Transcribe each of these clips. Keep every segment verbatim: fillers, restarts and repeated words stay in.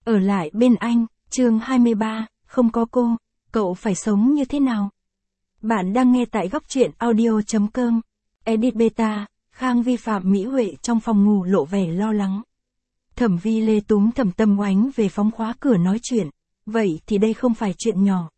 Ở lại bên anh, chương hai mươi ba, không có cô, cậu phải sống như thế nào? Bạn đang nghe tại góc truyện audio.com. Edit beta, Khang vi phạm Mỹ Huệ trong phòng ngủ lộ vẻ lo lắng. Thẩm Vi Lê túm Thẩm Tâm Oánh về phóng khóa cửa nói chuyện, vậy thì đây không phải chuyện nhỏ.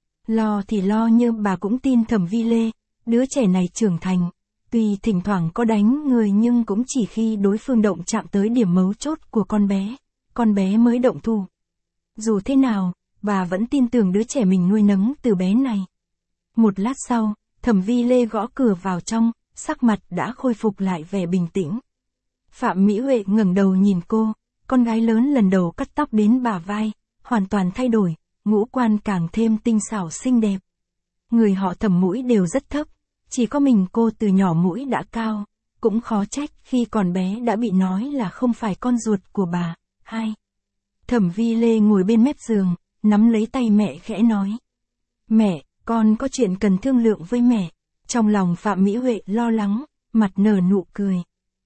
Lo thì lo nhưng bà cũng tin Thẩm Vi Lê, đứa trẻ này trưởng thành, tuy thỉnh thoảng có đánh người nhưng cũng chỉ khi đối phương động chạm tới điểm mấu chốt của con bé, con bé mới động thủ. Dù thế nào, bà vẫn tin tưởng đứa trẻ mình nuôi nấng từ bé này. Một lát sau, Thẩm Vi Lê gõ cửa vào trong, sắc mặt đã khôi phục lại vẻ bình tĩnh. Phạm Mỹ Huệ ngẩng đầu nhìn cô, con gái lớn lần đầu cắt tóc đến bả vai, hoàn toàn thay đổi, ngũ quan càng thêm tinh xảo xinh đẹp. Người họ Thẩm mũi đều rất thấp, chỉ có mình cô từ nhỏ mũi đã cao, cũng khó trách khi còn bé đã bị nói là không phải con ruột của bà. Hai. Thẩm Vi Lê ngồi bên mép giường, nắm lấy tay mẹ khẽ nói. Mẹ, con có chuyện cần thương lượng với mẹ. Trong lòng Phạm Mỹ Huệ lo lắng, mặt nở nụ cười.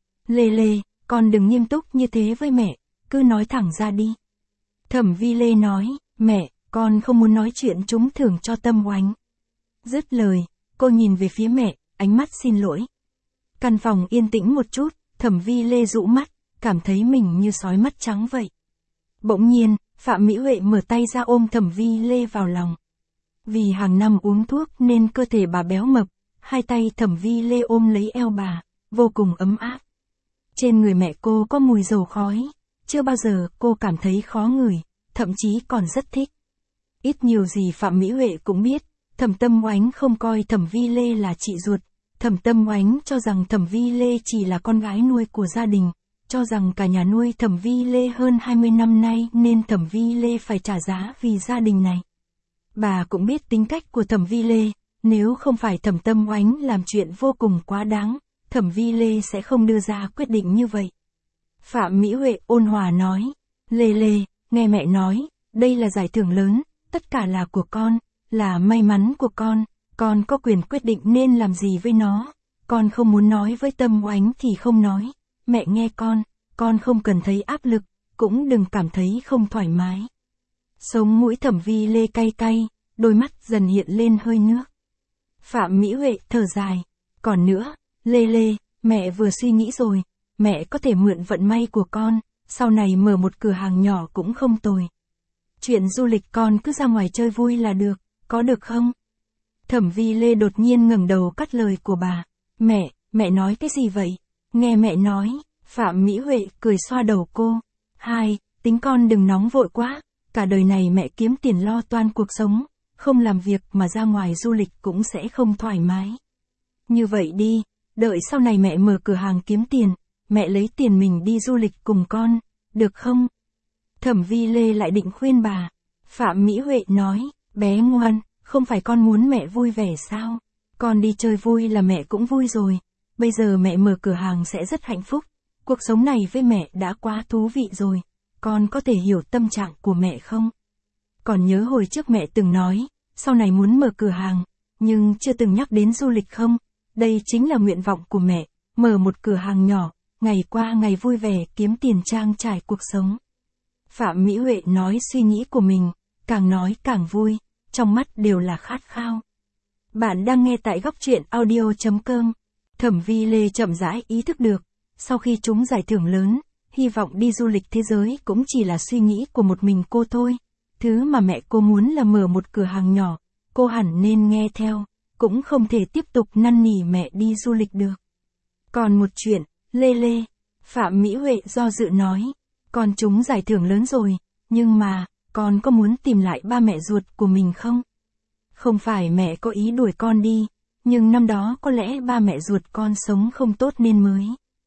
Lê Lê, con đừng nghiêm túc như thế với mẹ, cứ nói thẳng ra đi. Thẩm Vi Lê nói, mẹ, con không muốn nói chuyện trúng thưởng cho Tâm Oánh. Dứt lời, cô nhìn về phía mẹ, ánh mắt xin lỗi. Căn phòng yên tĩnh một chút, Thẩm Vi Lê dụ mắt, cảm thấy mình như sói mắt trắng vậy. Bỗng nhiên, Phạm Mỹ Huệ mở tay ra ôm Thẩm Vi Lê vào lòng. Vì hàng năm uống thuốc nên cơ thể bà béo mập, hai tay Thẩm Vi Lê ôm lấy eo bà, vô cùng ấm áp. Trên người mẹ cô có mùi dầu khói, chưa bao giờ cô cảm thấy khó ngửi, thậm chí còn rất thích. Ít nhiều gì Phạm Mỹ Huệ cũng biết, Thẩm Tâm Oánh không coi Thẩm Vi Lê là chị ruột, Thẩm Tâm Oánh cho rằng Thẩm Vi Lê chỉ là con gái nuôi của gia đình, cho rằng cả nhà nuôi Thẩm Vi Lê hơn hai mươi năm nay nên Thẩm Vi Lê phải trả giá vì gia đình này. Bà cũng biết tính cách của Thẩm Vi Lê, nếu không phải Thẩm Tâm Oánh làm chuyện vô cùng quá đáng, Thẩm Vi Lê sẽ không đưa ra quyết định như vậy. Phạm Mỹ Huệ ôn hòa nói, Lê Lê, nghe mẹ nói, đây là giải thưởng lớn, tất cả là của con, là may mắn của con, con có quyền quyết định nên làm gì với nó, con không muốn nói với Tâm Oánh thì không nói, mẹ nghe con, con không cần thấy áp lực, cũng đừng cảm thấy không thoải mái. Sống mũi Thẩm Vi Lê cay cay, đôi mắt dần hiện lên hơi nước. Phạm Mỹ Huệ thở dài, còn nữa, Lê Lê, mẹ vừa suy nghĩ rồi, mẹ có thể mượn vận may của con, sau này mở một cửa hàng nhỏ cũng không tồi. Chuyện du lịch con cứ ra ngoài chơi vui là được, có được không? Thẩm Vi Lê đột nhiên ngẩng đầu cắt lời của bà. Mẹ, mẹ nói cái gì vậy? Nghe mẹ nói, Phạm Mỹ Huệ cười xoa đầu cô. Hai, tính con đừng nóng vội quá, cả đời này mẹ kiếm tiền lo toan cuộc sống, không làm việc mà ra ngoài du lịch cũng sẽ không thoải mái. Như vậy đi, đợi sau này mẹ mở cửa hàng kiếm tiền, mẹ lấy tiền mình đi du lịch cùng con, được không? Thẩm Vi Lê lại định khuyên bà. Phạm Mỹ Huệ nói, bé ngoan, không phải con muốn mẹ vui vẻ sao? Con đi chơi vui là mẹ cũng vui rồi, bây giờ mẹ mở cửa hàng sẽ rất hạnh phúc, cuộc sống này với mẹ đã quá thú vị rồi, con có thể hiểu tâm trạng của mẹ không? Còn nhớ hồi trước mẹ từng nói, sau này muốn mở cửa hàng, nhưng chưa từng nhắc đến du lịch không? Đây chính là nguyện vọng của mẹ, mở một cửa hàng nhỏ, ngày qua ngày vui vẻ kiếm tiền trang trải cuộc sống. Phạm Mỹ Huệ nói suy nghĩ của mình, càng nói càng vui, trong mắt đều là khát khao. Bạn đang nghe tại góc truyện audio.com. Thẩm Vi Lê chậm rãi ý thức được, sau khi trúng giải thưởng lớn, hy vọng đi du lịch thế giới cũng chỉ là suy nghĩ của một mình cô thôi. Thứ mà mẹ cô muốn là mở một cửa hàng nhỏ, cô hẳn nên nghe theo, cũng không thể tiếp tục năn nỉ mẹ đi du lịch được. Còn một chuyện, Lê Lê, Phạm Mỹ Huệ do dự nói, con trúng giải thưởng lớn rồi, nhưng mà, con có muốn tìm lại ba mẹ ruột của mình không? Không phải mẹ có ý đuổi con đi, nhưng năm đó có lẽ ba mẹ ruột con sống không tốt nên mới.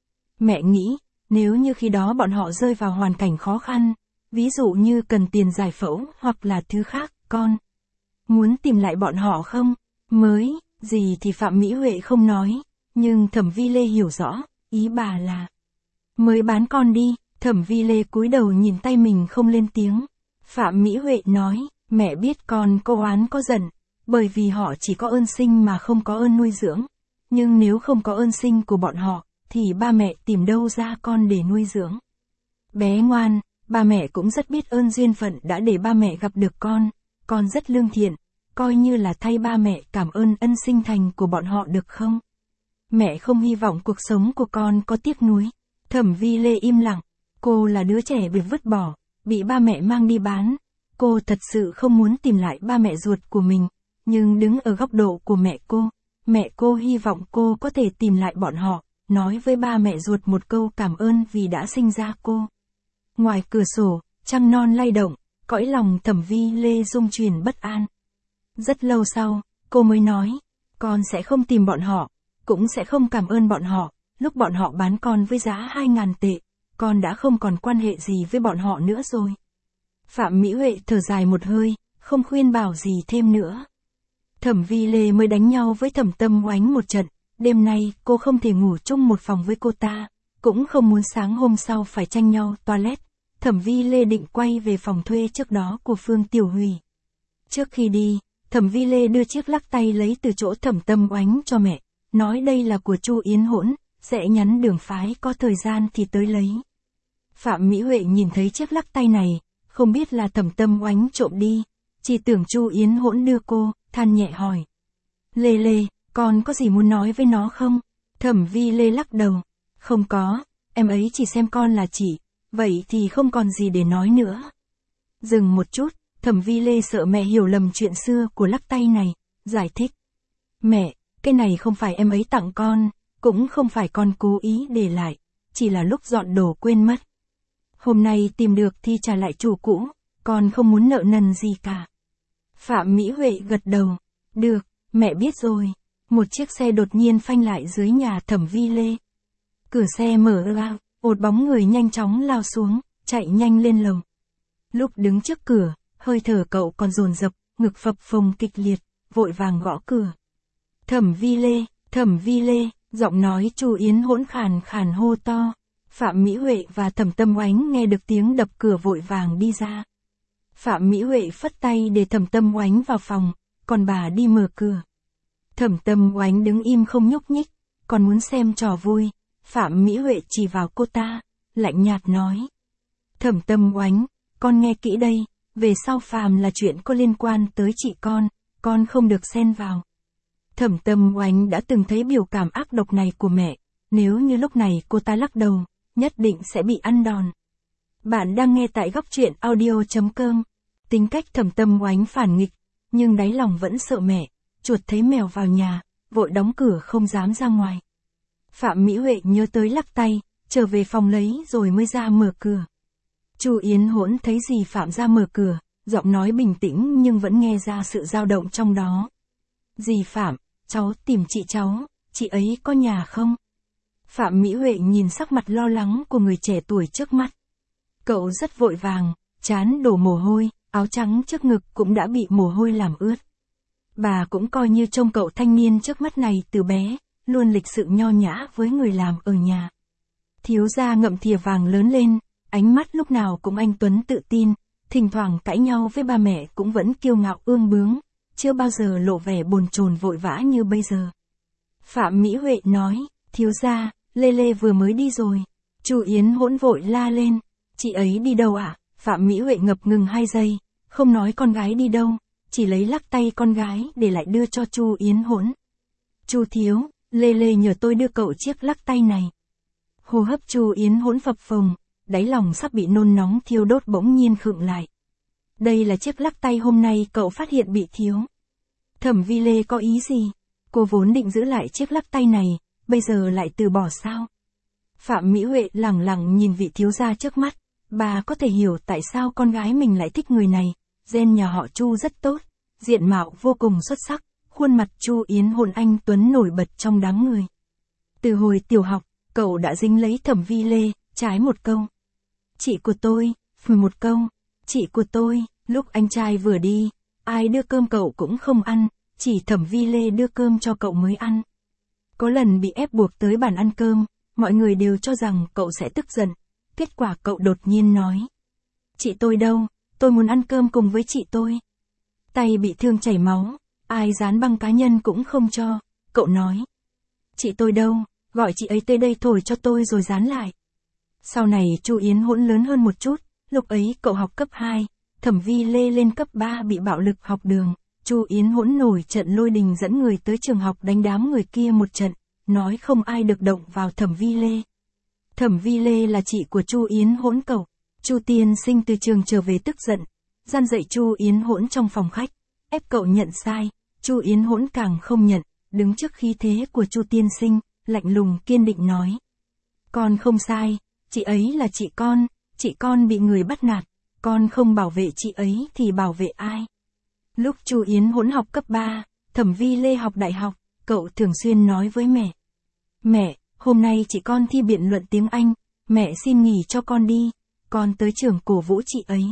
Mẹ nghĩ, nếu như khi đó bọn họ rơi vào hoàn cảnh khó khăn, ví dụ như cần tiền giải phẫu hoặc là thứ khác, con muốn tìm lại bọn họ không? Mới, gì thì Phạm Mỹ Huệ không nói, nhưng Thẩm Vi Lê hiểu rõ, ý bà là mới bán con đi. Thẩm Vi Lê cúi đầu nhìn tay mình không lên tiếng. Phạm Mỹ Huệ nói, mẹ biết con có oán có giận, bởi vì họ chỉ có ơn sinh mà không có ơn nuôi dưỡng. Nhưng nếu không có ơn sinh của bọn họ, thì ba mẹ tìm đâu ra con để nuôi dưỡng. Bé ngoan, ba mẹ cũng rất biết ơn duyên phận đã để ba mẹ gặp được con, con rất lương thiện, coi như là thay ba mẹ cảm ơn ân sinh thành của bọn họ được không? Mẹ không hy vọng cuộc sống của con có tiếc nuối. Thẩm Vi Lê im lặng, cô là đứa trẻ bị vứt bỏ, bị ba mẹ mang đi bán. Cô thật sự không muốn tìm lại ba mẹ ruột của mình, nhưng đứng ở góc độ của mẹ cô, mẹ cô hy vọng cô có thể tìm lại bọn họ, nói với ba mẹ ruột một câu cảm ơn vì đã sinh ra cô. Ngoài cửa sổ, trăng non lay động, cõi lòng Thẩm Vi Lê rung chuyển bất an. Rất lâu sau, cô mới nói, con sẽ không tìm bọn họ, cũng sẽ không cảm ơn bọn họ, lúc bọn họ bán con với giá hai ngàn tệ, con đã không còn quan hệ gì với bọn họ nữa rồi. Phạm Mỹ Huệ thở dài một hơi, không khuyên bảo gì thêm nữa. Thẩm Vi Lê mới đánh nhau với Thẩm Tâm Oánh một trận, đêm nay cô không thể ngủ chung một phòng với cô ta, cũng không muốn sáng hôm sau phải tranh nhau toilet. Thẩm Vi Lê định quay về phòng thuê trước đó của Phương Tiểu Hủy. Trước khi đi, Thẩm Vi Lê đưa chiếc lắc tay lấy từ chỗ Thẩm Tâm Oánh cho mẹ, nói đây là của Chu Yến Hỗn, sẽ nhắn đường phái có thời gian thì tới lấy. Phạm Mỹ Huệ nhìn thấy chiếc lắc tay này, không biết là Thẩm Tâm Oánh trộm đi, chỉ tưởng Chu Yến Hỗn đưa cô, than nhẹ hỏi. Lê Lê, con có gì muốn nói với nó không? Thẩm Vi Lê lắc đầu. Không có, em ấy chỉ xem con là chỉ, vậy thì không còn gì để nói nữa. Dừng một chút, Thẩm Vi Lê sợ mẹ hiểu lầm chuyện xưa của lắc tay này, giải thích. Mẹ, cái này không phải em ấy tặng con, cũng không phải con cố ý để lại, chỉ là lúc dọn đồ quên mất. Hôm nay tìm được thì trả lại chủ cũ, con không muốn nợ nần gì cả. Phạm Mỹ Huệ gật đầu. Được, mẹ biết rồi. Một chiếc xe đột nhiên phanh lại dưới nhà Thẩm Vi Lê. Cửa xe mở ra, một bóng người nhanh chóng lao xuống, chạy nhanh lên lầu. Lúc đứng trước cửa, hơi thở cậu còn dồn dập, ngực phập phồng kịch liệt, vội vàng gõ cửa. Thẩm Vi Lê, Thẩm Vi Lê, giọng nói Chu Yến Hỗn khàn khàn hô to. Phạm Mỹ Huệ và Thẩm Tâm Oánh nghe được tiếng đập cửa vội vàng đi ra. Phạm Mỹ Huệ phất tay để Thẩm Tâm Oánh vào phòng, còn bà đi mở cửa. Thẩm Tâm Oánh đứng im không nhúc nhích, còn muốn xem trò vui. Phạm Mỹ Huệ chỉ vào cô ta, lạnh nhạt nói. Thẩm Tâm Oánh, con nghe kỹ đây, về sau phàm là chuyện có liên quan tới chị con, con không được xen vào. Thẩm Tâm Oánh đã từng thấy biểu cảm ác độc này của mẹ, nếu như lúc này cô ta lắc đầu, nhất định sẽ bị ăn đòn. Bạn đang nghe tại góc truyện audio chấm com. Tính cách Thẩm Tâm Oánh phản nghịch, nhưng đáy lòng vẫn sợ mẹ, chuột thấy mèo vào nhà, vội đóng cửa không dám ra ngoài. Phạm Mỹ Huệ nhớ tới lắc tay, trở về phòng lấy rồi mới ra mở cửa. Chu Yến Hỗn thấy dì Phạm ra mở cửa, giọng nói bình tĩnh nhưng vẫn nghe ra sự dao động trong đó. Dì Phạm, cháu tìm chị cháu, chị ấy có nhà không? Phạm Mỹ Huệ nhìn sắc mặt lo lắng của người trẻ tuổi trước mắt. Cậu rất vội vàng, trán đổ mồ hôi, áo trắng trước ngực cũng đã bị mồ hôi làm ướt. Bà cũng coi như trông cậu thanh niên trước mắt này từ bé, luôn lịch sự nho nhã với người làm ở nhà. Thiếu gia ngậm thìa vàng lớn lên, ánh mắt lúc nào cũng anh tuấn tự tin, thỉnh thoảng cãi nhau với ba mẹ cũng vẫn kiêu ngạo ương bướng, chưa bao giờ lộ vẻ bồn chồn vội vã như bây giờ. Phạm Mỹ Huệ nói, thiếu gia, Lê Lê vừa mới đi rồi. Chu Yến Hỗn vội la lên, chị ấy đi đâu ạ? À? Phạm Mỹ Huệ ngập ngừng hai giây, không nói con gái đi đâu, chỉ lấy lắc tay con gái để lại đưa cho Chu Yến Hỗn. Chu thiếu, Lê Lê nhờ tôi đưa cậu chiếc lắc tay này. Hô hấp Chu Yến Hỗn phập phồng, đáy lòng sắp bị nôn nóng thiêu đốt bỗng nhiên khựng lại. Đây là chiếc lắc tay hôm nay cậu phát hiện bị thiếu. Thẩm Vi Lê có ý gì? Cô vốn định giữ lại chiếc lắc tay này, bây giờ lại từ bỏ sao? Phạm Mỹ Huệ lẳng lặng nhìn vị thiếu gia trước mắt, bà có thể hiểu tại sao con gái mình lại thích người này, gen nhà họ Chu rất tốt, diện mạo vô cùng xuất sắc, khuôn mặt Chu Yến Hỗn anh tuấn nổi bật trong đám người. Từ hồi tiểu học, cậu đã dính lấy Thẩm Vi Lê, trái một câu. Chị của tôi, phủi một câu, chị của tôi, lúc anh trai vừa đi, ai đưa cơm cậu cũng không ăn, chỉ Thẩm Vi Lê đưa cơm cho cậu mới ăn. Có lần bị ép buộc tới bàn ăn cơm, mọi người đều cho rằng cậu sẽ tức giận, kết quả cậu đột nhiên nói. Chị tôi đâu, tôi muốn ăn cơm cùng với chị tôi. Tay bị thương chảy máu, ai dán băng cá nhân cũng không cho, cậu nói. Chị tôi đâu, gọi chị ấy tới đây thổi cho tôi rồi dán lại. Sau này Chu Yến Hỗn lớn hơn một chút, Lúc ấy cậu học cấp hai, Thẩm Vi Lê lên cấp ba bị bạo lực học đường, Chu Yến Hỗn nổi trận lôi đình dẫn người tới trường học đánh đám người kia một trận, nói không ai được động vào Thẩm Vi Lê. Thẩm Vi Lê là chị của Chu Yến Hỗn cậu. Chu tiên sinh từ trường trở về tức giận, gian dạy Chu Yến Hỗn trong phòng khách, ép cậu nhận sai. Chu Yến Hỗn càng không nhận, đứng trước khí thế của Chu tiên sinh, lạnh lùng kiên định nói: "Con không sai, chị ấy là chị con, chị con bị người bắt nạt, con không bảo vệ chị ấy thì bảo vệ ai?" Lúc Chu Yến Hỗn học cấp ba, Thẩm Vi Lê học đại học, cậu thường xuyên nói với mẹ: "Mẹ, hôm nay chị con thi biện luận tiếng Anh, mẹ xin nghỉ cho con đi, con tới trường cổ vũ chị ấy.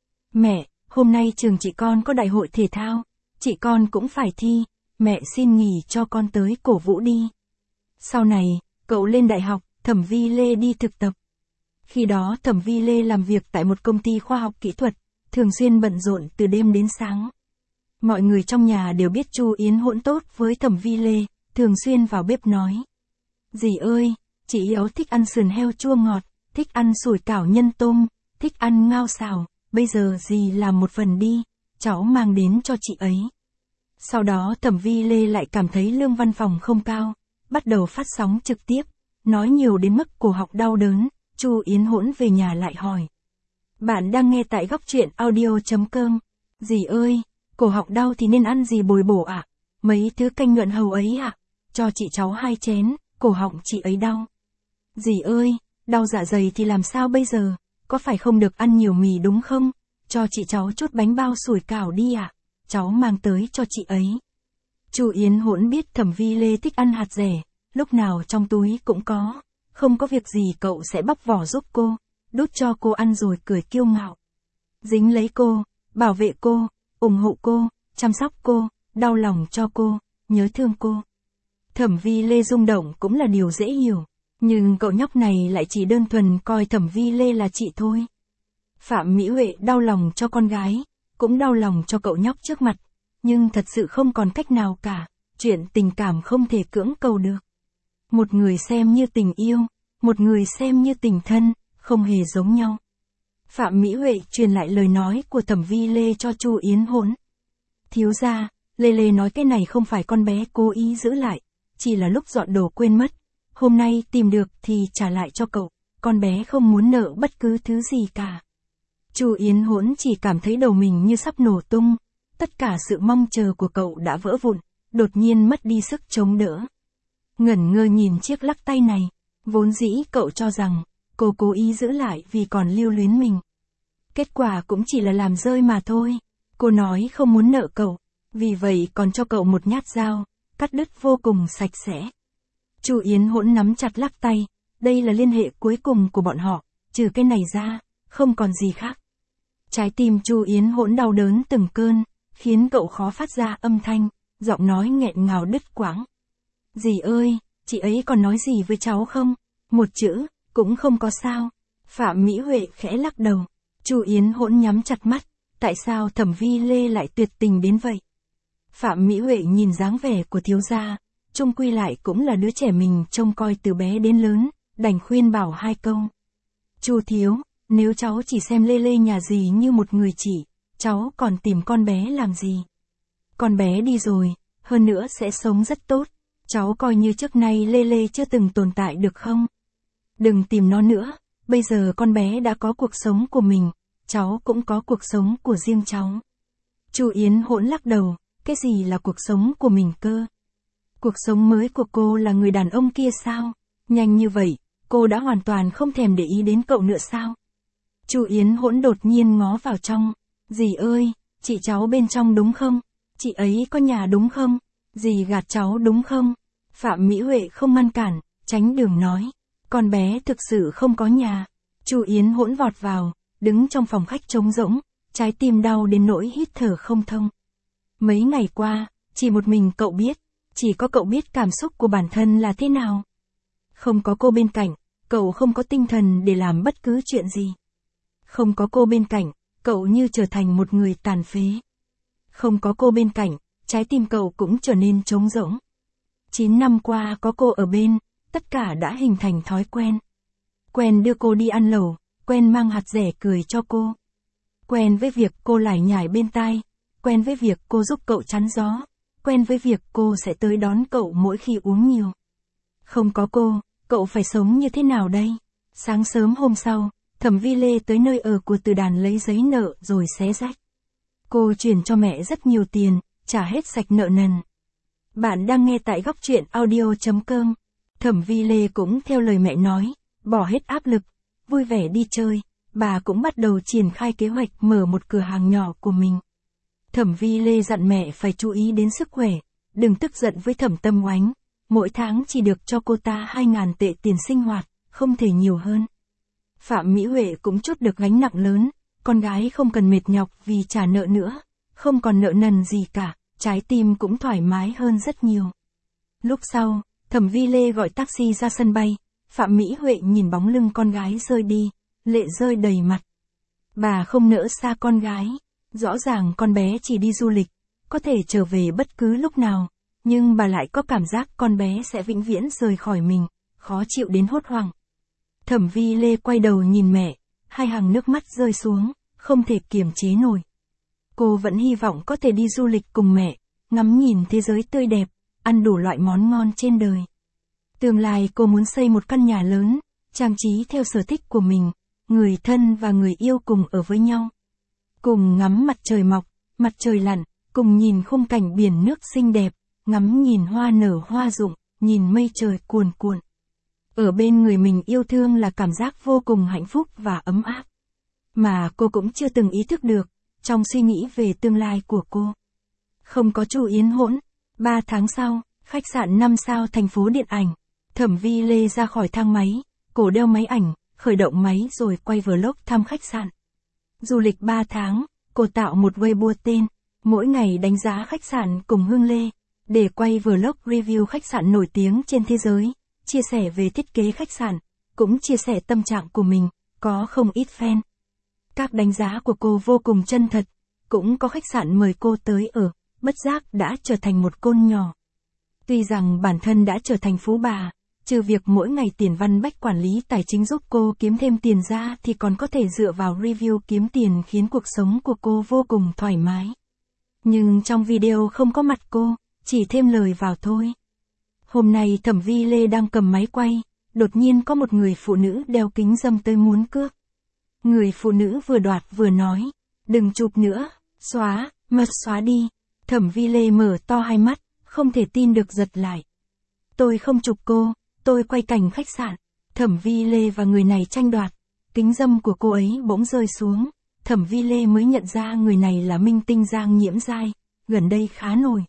Mẹ, hôm nay trường chị con có đại hội thể thao, chị con cũng phải thi, mẹ xin nghỉ cho con tới cổ vũ đi." Sau này, cậu lên đại học, Thẩm Vi Lê đi thực tập. Khi đó Thẩm Vi Lê làm việc tại một công ty khoa học kỹ thuật, thường xuyên bận rộn từ đêm đến sáng. Mọi người trong nhà đều biết Chu Yến Hỗn tốt với Thẩm Vi Lê, thường xuyên vào bếp nói: "Dì ơi, chị Yếu thích ăn sườn heo chua ngọt, thích ăn sủi cảo nhân tôm, thích ăn ngao xào, bây giờ dì làm một phần đi, cháu mang đến cho chị ấy." Sau đó Thẩm Vi Lê lại cảm thấy lương văn phòng không cao, bắt đầu phát sóng trực tiếp, nói nhiều đến mức cổ họng đau đớn. Chu Yến Hỗn về nhà lại hỏi: "Bạn đang nghe tại góc truyện audio.com. Dì ơi, cổ họng đau thì nên ăn gì bồi bổ ạ? À? Mấy thứ canh nhuận hầu ấy ạ? À? Cho chị cháu hai chén, cổ họng chị ấy đau." "Dì ơi, đau dạ dày thì làm sao bây giờ? Có phải không được ăn nhiều mì đúng không? Cho chị cháu chút bánh bao sủi cảo đi ạ, à? Cháu mang tới cho chị ấy." Chu Yến Hỗn biết Thẩm Vi Lê thích ăn hạt rẻ, lúc nào trong túi cũng có, không có việc gì cậu sẽ bóc vỏ giúp cô, đút cho cô ăn rồi cười kiêu ngạo. Dính lấy cô, bảo vệ cô, ủng hộ cô, chăm sóc cô, đau lòng cho cô, nhớ thương cô. Thẩm Vi Lê rung động cũng là điều dễ hiểu, nhưng cậu nhóc này lại chỉ đơn thuần coi Thẩm Vi Lê là chị thôi. Phạm Mỹ Huệ đau lòng cho con gái, cũng đau lòng cho cậu nhóc trước mặt, nhưng thật sự không còn cách nào cả, chuyện tình cảm không thể cưỡng cầu được. Một người xem như tình yêu, một người xem như tình thân, không hề giống nhau. Phạm Mỹ Huệ truyền lại lời nói của Thẩm Vi Lê cho Chu Yến Hỗn. "Thiếu gia, Lê Lê nói cái này không phải con bé cố ý giữ lại, chỉ là lúc dọn đồ quên mất. Hôm nay tìm được thì trả lại cho cậu, con bé không muốn nợ bất cứ thứ gì cả." Chu Yến Hỗn chỉ cảm thấy đầu mình như sắp nổ tung, tất cả sự mong chờ của cậu đã vỡ vụn, đột nhiên mất đi sức chống đỡ. Ngẩn ngơ nhìn chiếc lắc tay này, vốn dĩ cậu cho rằng cô cố ý giữ lại vì còn lưu luyến mình. Kết quả cũng chỉ là làm rơi mà thôi. Cô nói không muốn nợ cậu, vì vậy còn cho cậu một nhát dao, cắt đứt vô cùng sạch sẽ. Chu Yến Hỗn nắm chặt lắc tay, đây là liên hệ cuối cùng của bọn họ, trừ cái này ra, không còn gì khác. Trái tim Chu Yến Hỗn đau đớn từng cơn, khiến cậu khó phát ra âm thanh, giọng nói nghẹn ngào đứt quãng. "Dì ơi, chị ấy còn nói gì với cháu không? Một chữ, cũng không có sao." Phạm Mỹ Huệ khẽ lắc đầu. Chu Yến Hỗn nhắm chặt mắt, tại sao Thẩm Vi Lê lại tuyệt tình đến vậy? Phạm Mỹ Huệ nhìn dáng vẻ của thiếu gia, chung quy lại cũng là đứa trẻ mình trông coi từ bé đến lớn, đành khuyên bảo hai câu. "Chu thiếu, nếu cháu chỉ xem Lê Lê nhà dì như một người chị, cháu còn tìm con bé làm gì? Con bé đi rồi, hơn nữa sẽ sống rất tốt, cháu coi như trước nay Lê Lê chưa từng tồn tại được không? Đừng tìm nó nữa, bây giờ con bé đã có cuộc sống của mình, cháu cũng có cuộc sống của riêng cháu." Chu Yến Hỗn lắc đầu, cái gì là cuộc sống của mình cơ? Cuộc sống mới của cô là người đàn ông kia sao? Nhanh như vậy, cô đã hoàn toàn không thèm để ý đến cậu nữa sao? Chu Yến Hỗn đột nhiên ngó vào trong. "Dì ơi, chị cháu bên trong đúng không? Chị ấy có nhà đúng không? Dì gạt cháu đúng không?" Phạm Mỹ Huệ không ngăn cản, tránh đường nói. "Con bé thực sự không có nhà." Chu Yến Hỗn vọt vào, đứng trong phòng khách trống rỗng, trái tim đau đến nỗi hít thở không thông. Mấy ngày qua, chỉ một mình cậu biết, chỉ có cậu biết cảm xúc của bản thân là thế nào. Không có cô bên cạnh, cậu không có tinh thần để làm bất cứ chuyện gì. Không có cô bên cạnh, cậu như trở thành một người tàn phế. Không có cô bên cạnh, trái tim cậu cũng trở nên trống rỗng. Chín năm qua có cô ở bên, tất cả đã hình thành thói quen. Quen đưa cô đi ăn lẩu, quen mang hạt rẻ cười cho cô. Quen với việc cô lải nhải bên tai, quen với việc cô giúp cậu chắn gió, quen với việc cô sẽ tới đón cậu mỗi khi uống nhiều. Không có cô, cậu phải sống như thế nào đây? Sáng sớm hôm sau, Thẩm Vi Lê tới nơi ở của Từ Đàn lấy giấy nợ rồi xé rách. Cô chuyển cho mẹ rất nhiều tiền, trả hết sạch nợ nần. Bạn đang nghe tại góc truyện audio chấm com. Thẩm Vi Lê cũng theo lời mẹ nói, bỏ hết áp lực, vui vẻ đi chơi, bà cũng bắt đầu triển khai kế hoạch mở một cửa hàng nhỏ của mình. Thẩm Vi Lê dặn mẹ phải chú ý đến sức khỏe, đừng tức giận với Thẩm Tâm Oánh, mỗi tháng chỉ được cho cô ta hai ngàn tệ tiền sinh hoạt, không thể nhiều hơn. Phạm Mỹ Huệ cũng trút được gánh nặng lớn, con gái không cần mệt nhọc vì trả nợ nữa, không còn nợ nần gì cả, trái tim cũng thoải mái hơn rất nhiều. Lúc sau, Thẩm Vi Lê gọi taxi ra sân bay, Phạm Mỹ Huệ nhìn bóng lưng con gái rơi đi, lệ rơi đầy mặt. Bà không nỡ xa con gái, rõ ràng con bé chỉ đi du lịch, có thể trở về bất cứ lúc nào, nhưng bà lại có cảm giác con bé sẽ vĩnh viễn rời khỏi mình, khó chịu đến hốt hoảng. Thẩm Vi Lê quay đầu nhìn mẹ, hai hàng nước mắt rơi xuống, không thể kiềm chế nổi. Cô vẫn hy vọng có thể đi du lịch cùng mẹ, ngắm nhìn thế giới tươi đẹp, ăn đủ loại món ngon trên đời. Tương lai cô muốn xây một căn nhà lớn, trang trí theo sở thích của mình, người thân và người yêu cùng ở với nhau. Cùng ngắm mặt trời mọc, mặt trời lặn, cùng nhìn khung cảnh biển nước xinh đẹp, ngắm nhìn hoa nở hoa rụng, nhìn mây trời cuồn cuộn. Ở bên người mình yêu thương là cảm giác vô cùng hạnh phúc và ấm áp. Mà cô cũng chưa từng ý thức được, trong suy nghĩ về tương lai của cô. Không có Chu Yến hỗn, ba tháng sau, khách sạn năm sao thành phố điện ảnh. Thẩm Vi Lê ra khỏi thang máy, cổ đeo máy ảnh, khởi động máy rồi quay vlog thăm khách sạn. Du lịch ba tháng, cô tạo một Weibo tên, mỗi ngày đánh giá khách sạn cùng Hương Lê, để quay vlog review khách sạn nổi tiếng trên thế giới, chia sẻ về thiết kế khách sạn, cũng chia sẻ tâm trạng của mình, có không ít fan. Các đánh giá của cô vô cùng chân thật, cũng có khách sạn mời cô tới ở, bất giác đã trở thành một côn nhỏ. Tuy rằng bản thân đã trở thành phú bà, trừ việc mỗi ngày Tiền Văn Bách quản lý tài chính giúp cô kiếm thêm tiền ra thì còn có thể dựa vào review kiếm tiền khiến cuộc sống của cô vô cùng thoải mái. Nhưng trong video không có mặt cô, chỉ thêm lời vào thôi. Hôm nay Thẩm Vi Lê đang cầm máy quay, đột nhiên có một người phụ nữ đeo kính râm tới muốn cướp. Người phụ nữ vừa đoạt vừa nói, đừng chụp nữa, xóa, mật xóa đi. Thẩm Vi Lê mở to hai mắt, không thể tin được giật lại. Tôi không chụp cô, tôi quay cảnh khách sạn. Thẩm Vi Lê và người này tranh đoạt, kính râm của cô ấy bỗng rơi xuống. Thẩm Vi Lê mới nhận ra người này là minh tinh Giang Nhiễm Giai, gần đây khá nổi.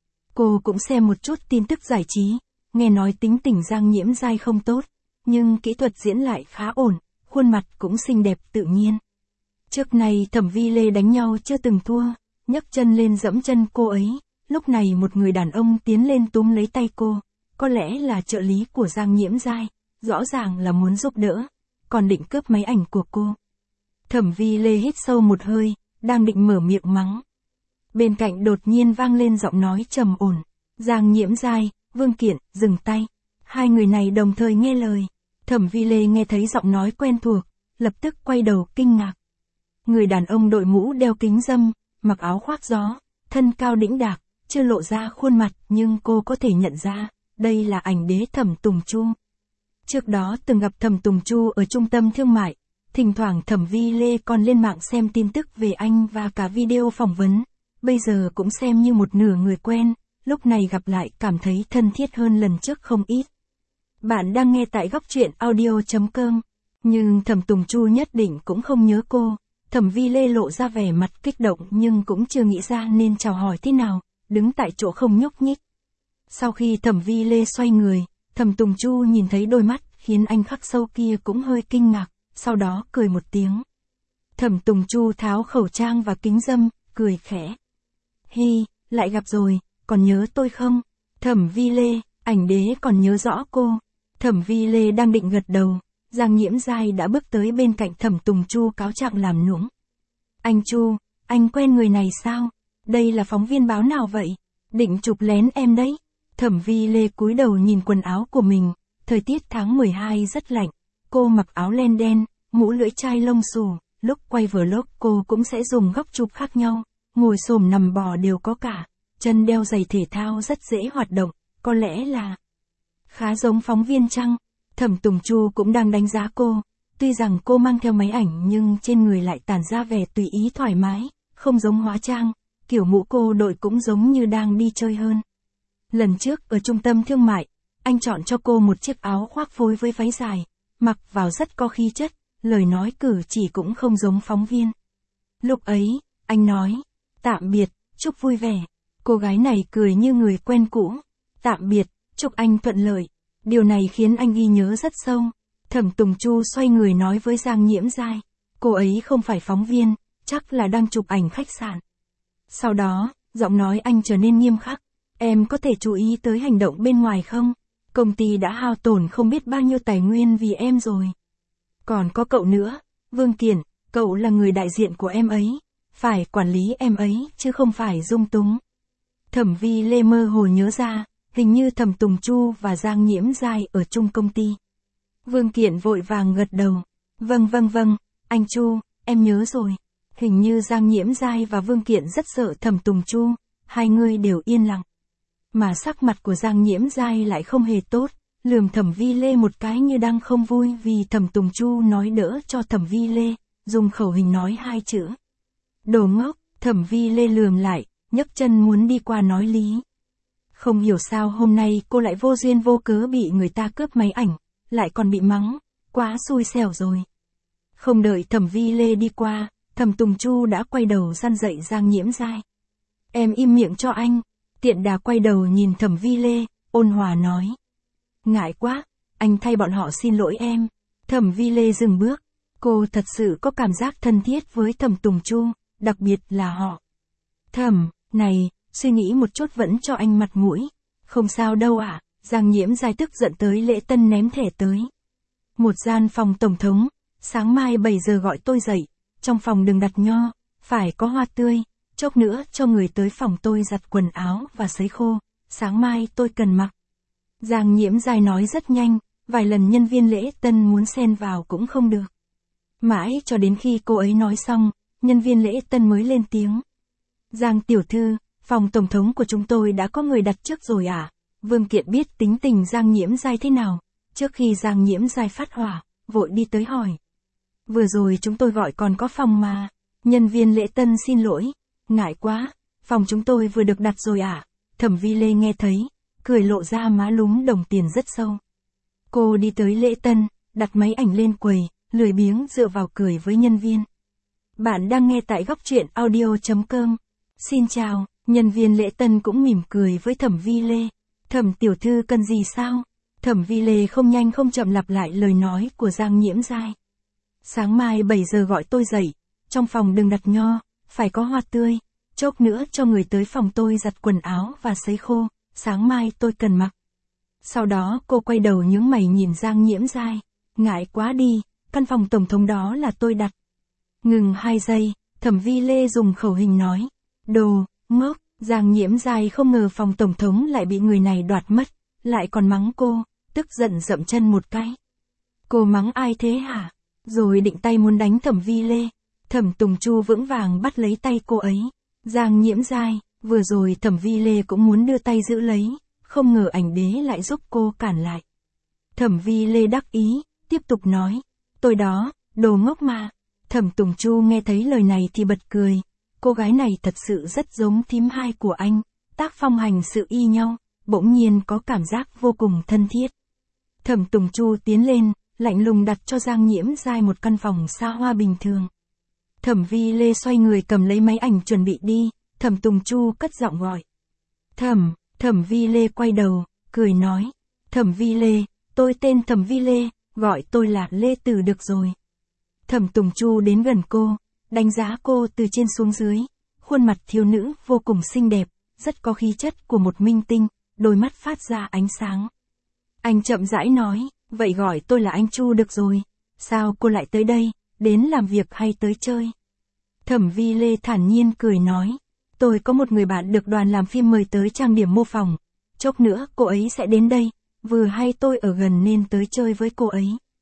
Cô cũng xem một chút tin tức giải trí, nghe nói tính tình Giang Nhiễm Giai không tốt, nhưng kỹ thuật diễn lại khá ổn, khuôn mặt cũng xinh đẹp tự nhiên. Trước này Thẩm Vi Lê đánh nhau chưa từng thua, nhấc chân lên giẫm chân cô ấy, lúc này một người đàn ông tiến lên túm lấy tay cô, có lẽ là trợ lý của Giang Nhiễm Giai, rõ ràng là muốn giúp đỡ, còn định cướp máy ảnh của cô. Thẩm Vi Lê hít sâu một hơi, đang định mở miệng mắng. Bên cạnh đột nhiên vang lên giọng nói trầm ổn, Giang Nhiễm Giai, Vương Kiện, dừng tay. Hai người này đồng thời nghe lời. Thẩm Vi Lê nghe thấy giọng nói quen thuộc, lập tức quay đầu kinh ngạc. Người đàn ông đội mũ đeo kính râm, mặc áo khoác gió, thân cao đĩnh đạc, chưa lộ ra khuôn mặt nhưng cô có thể nhận ra, đây là ảnh đế Thẩm Tùng Chu. Trước đó từng gặp Thẩm Tùng Chu ở trung tâm thương mại, thỉnh thoảng Thẩm Vi Lê còn lên mạng xem tin tức về anh và cả video phỏng vấn, bây giờ cũng xem như một nửa người quen, lúc này gặp lại cảm thấy thân thiết hơn lần trước không ít. Bạn đang nghe tại góc truyện audio chấm com, nhưng Thẩm Tùng Chu nhất định cũng không nhớ cô. Thẩm Vi Lê lộ ra vẻ mặt kích động nhưng cũng chưa nghĩ ra nên chào hỏi thế nào, đứng tại chỗ không nhúc nhích. Sau khi Thẩm Vi Lê xoay người, Thẩm Tùng Chu nhìn thấy đôi mắt khiến anh khắc sâu kia cũng hơi kinh ngạc, sau đó cười một tiếng. Thẩm Tùng Chu tháo khẩu trang và kính râm, cười khẽ. Hi, lại gặp rồi, còn nhớ tôi không? Thẩm Vi Lê, ảnh đế còn nhớ rõ cô. Thẩm Vi Lê đang định gật đầu, Giang Nhiễm Giai đã bước tới bên cạnh Thẩm Tùng Chu cáo trạng làm nũng. Anh Chu, anh quen người này sao? Đây là phóng viên báo nào vậy? Định chụp lén em đấy. Thẩm Vi Lê cúi đầu nhìn quần áo của mình, thời tiết tháng mười hai rất lạnh, cô mặc áo len đen, mũ lưỡi chai lông xù, lúc quay vlog cô cũng sẽ dùng góc chụp khác nhau, ngồi xổm nằm bò đều có cả, chân đeo giày thể thao rất dễ hoạt động, có lẽ là khá giống phóng viên chăng? Thẩm Tùng Chu cũng đang đánh giá cô, tuy rằng cô mang theo máy ảnh nhưng trên người lại tản ra vẻ tùy ý thoải mái, không giống hóa trang, kiểu mũ cô đội cũng giống như đang đi chơi hơn. Lần trước ở trung tâm thương mại, anh chọn cho cô một chiếc áo khoác phối với váy dài, mặc vào rất có khí chất, lời nói cử chỉ cũng không giống phóng viên. Lúc ấy, anh nói, tạm biệt, chúc vui vẻ. Cô gái này cười như người quen cũ, tạm biệt, chúc anh thuận lợi. Điều này khiến anh ghi nhớ rất sâu. Thẩm Tùng Chu xoay người nói với Giang Nhiễm Giai, cô ấy không phải phóng viên, chắc là đang chụp ảnh khách sạn. Sau đó, giọng nói anh trở nên nghiêm khắc, em có thể chú ý tới hành động bên ngoài không? Công ty đã hao tổn không biết bao nhiêu tài nguyên vì em rồi. Còn có cậu nữa, Vương Kiển, cậu là người đại diện của em ấy, phải quản lý em ấy chứ không phải dung túng. Thẩm Vi Lê mơ hồ nhớ ra, hình như Thẩm Tùng Chu và Giang Nhiễm Giai ở chung công ty. Vương Kiển vội vàng gật đầu, vâng vâng vâng, anh Chu, em nhớ rồi. Hình như Giang Nhiễm Giai và Vương Kiển rất sợ Thẩm Tùng Chu, hai người đều yên lặng. Mà sắc mặt của Giang Nhiễm Giai lại không hề tốt, lườm Thẩm Vi Lê một cái như đang không vui vì Thẩm Tùng Chu nói đỡ cho Thẩm Vi Lê, dùng khẩu hình nói hai chữ. Đồ ngốc, Thẩm Vi Lê lườm lại, nhấc chân muốn đi qua nói lý. Không hiểu sao hôm nay cô lại vô duyên vô cớ bị người ta cướp máy ảnh, lại còn bị mắng, quá xui xẻo rồi. Không đợi Thẩm Vi Lê đi qua, Thẩm Tùng Chu đã quay đầu răn dạy Giang Nhiễm Giai. Em im miệng cho anh. Tiện đà quay đầu nhìn Thẩm Vi Lê, ôn hòa nói. Ngại quá, anh thay bọn họ xin lỗi em. Thẩm Vi Lê dừng bước, cô thật sự có cảm giác thân thiết với Thẩm Tùng Chu, đặc biệt là họ. Thẩm, này, suy nghĩ một chút vẫn cho anh mặt mũi. Không sao đâu ạ, à, Giang Nhiễm Giai tức giận tới lễ tân ném thẻ tới. Một gian phòng tổng thống, sáng mai bảy giờ gọi tôi dậy, trong phòng đừng đặt nho, phải có hoa tươi. Chốc nữa cho người tới phòng tôi giặt quần áo và sấy khô, sáng mai tôi cần mặc. Giang Nhiễm Giai nói rất nhanh, vài lần nhân viên lễ tân muốn xen vào cũng không được. Mãi cho đến khi cô ấy nói xong, nhân viên lễ tân mới lên tiếng. Giang tiểu thư, phòng tổng thống của chúng tôi đã có người đặt trước rồi à? Vương Kiệt biết tính tình Giang Nhiễm Giai thế nào, trước khi Giang Nhiễm Giai phát hỏa, vội đi tới hỏi. Vừa rồi chúng tôi gọi còn có phòng mà. Nhân viên lễ tân xin lỗi. Ngại quá, phòng chúng tôi vừa được đặt rồi à? Thẩm Vi Lê nghe thấy, cười lộ ra má lúm đồng tiền rất sâu. Cô đi tới lễ tân, đặt máy ảnh lên quầy, lười biếng dựa vào cười với nhân viên. Bạn đang nghe tại góc truyện audio chấm com. Xin chào, nhân viên lễ tân cũng mỉm cười với Thẩm Vi Lê. Thẩm tiểu thư cần gì sao? Thẩm Vi Lê không nhanh không chậm lặp lại lời nói của Giang Nhiễm Giai. Sáng mai bảy giờ gọi tôi dậy, trong phòng đừng đặt nho, phải có hoa tươi, chốc nữa cho người tới phòng tôi giặt quần áo và sấy khô, sáng mai tôi cần mặc. Sau đó cô quay đầu nhướng mày nhìn Giang Nhiễm Giai, ngại quá đi, căn phòng tổng thống đó là tôi đặt. Ngừng hai giây, Thẩm Vi Lê dùng khẩu hình nói, đồ, ngốc, Giang Nhiễm Giai không ngờ phòng tổng thống lại bị người này đoạt mất, lại còn mắng cô, tức giận dậm chân một cái. Cô mắng ai thế hả? Rồi định tay muốn đánh Thẩm Vi Lê. Thẩm Tùng Chu vững vàng bắt lấy tay cô ấy. Giang Nhiễm Giai, vừa rồi Thẩm Vi Lê cũng muốn đưa tay giữ lấy, không ngờ ảnh đế lại giúp cô cản lại. Thẩm Vi Lê đắc ý, tiếp tục nói, tôi đó, đồ ngốc mà. Thẩm Tùng Chu nghe thấy lời này thì bật cười, cô gái này thật sự rất giống thím hai của anh, tác phong hành sự y nhau, bỗng nhiên có cảm giác vô cùng thân thiết. Thẩm Tùng Chu tiến lên, lạnh lùng đặt cho Giang Nhiễm Giai một căn phòng xa hoa bình thường. Thẩm Vi Lê xoay người cầm lấy máy ảnh chuẩn bị đi, Thẩm Tùng Chu cất giọng gọi. Thẩm, Thẩm Vi Lê quay đầu, cười nói. Thẩm Vi Lê, tôi tên Thẩm Vi Lê, gọi tôi là Lê Tử được rồi. Thẩm Tùng Chu đến gần cô, đánh giá cô từ trên xuống dưới, khuôn mặt thiếu nữ vô cùng xinh đẹp, rất có khí chất của một minh tinh, đôi mắt phát ra ánh sáng. Anh chậm rãi nói, vậy gọi tôi là anh Chu được rồi, sao cô lại tới đây, đến làm việc hay tới chơi? Thẩm Vi Lê thản nhiên cười nói, tôi có một người bạn được đoàn làm phim mời tới trang điểm mô phỏng, chốc nữa cô ấy sẽ đến đây, vừa hay tôi ở gần nên tới chơi với cô ấy.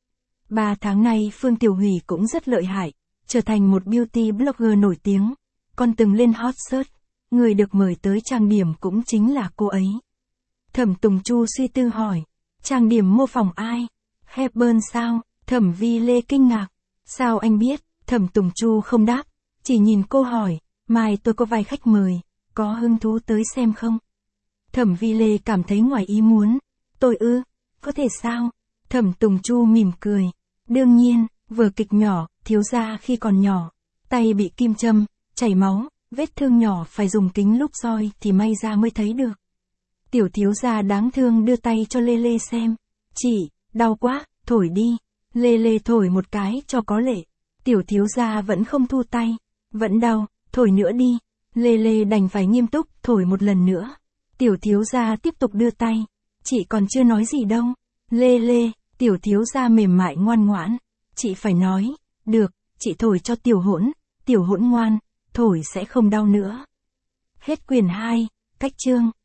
Ba tháng nay Phương Tiểu Hủy cũng rất lợi hại, trở thành một beauty blogger nổi tiếng, còn từng lên hot search, người được mời tới trang điểm cũng chính là cô ấy. Thẩm Tùng Chu suy tư hỏi, trang điểm mô phỏng ai? Hepburn sao? Thẩm Vi Lê kinh ngạc, sao anh biết? Thẩm Tùng Chu không đáp, chỉ nhìn cô hỏi, mai tôi có vài khách mời, có hứng thú tới xem không? Thẩm Vi Lê cảm thấy ngoài ý muốn, tôi ư, có thể sao? Thẩm Tùng Chu mỉm cười, đương nhiên, vở kịch nhỏ, thiếu gia khi còn nhỏ, tay bị kim châm, chảy máu, vết thương nhỏ phải dùng kính lúp soi thì may ra mới thấy được. Tiểu thiếu gia đáng thương đưa tay cho Lê Lê xem, chị, đau quá, thổi đi. Lê Lê thổi một cái cho có lệ, tiểu thiếu gia vẫn không thu tay, vẫn đau, thổi nữa đi. Lê Lê đành phải nghiêm túc thổi một lần nữa. Tiểu thiếu gia tiếp tục đưa tay, chị còn chưa nói gì đâu. Lê Lê, tiểu thiếu gia mềm mại ngoan ngoãn, chị phải nói, được, chị thổi cho tiểu hỗn, tiểu hỗn ngoan, thổi sẽ không đau nữa. Hết quyển hai, cách chương.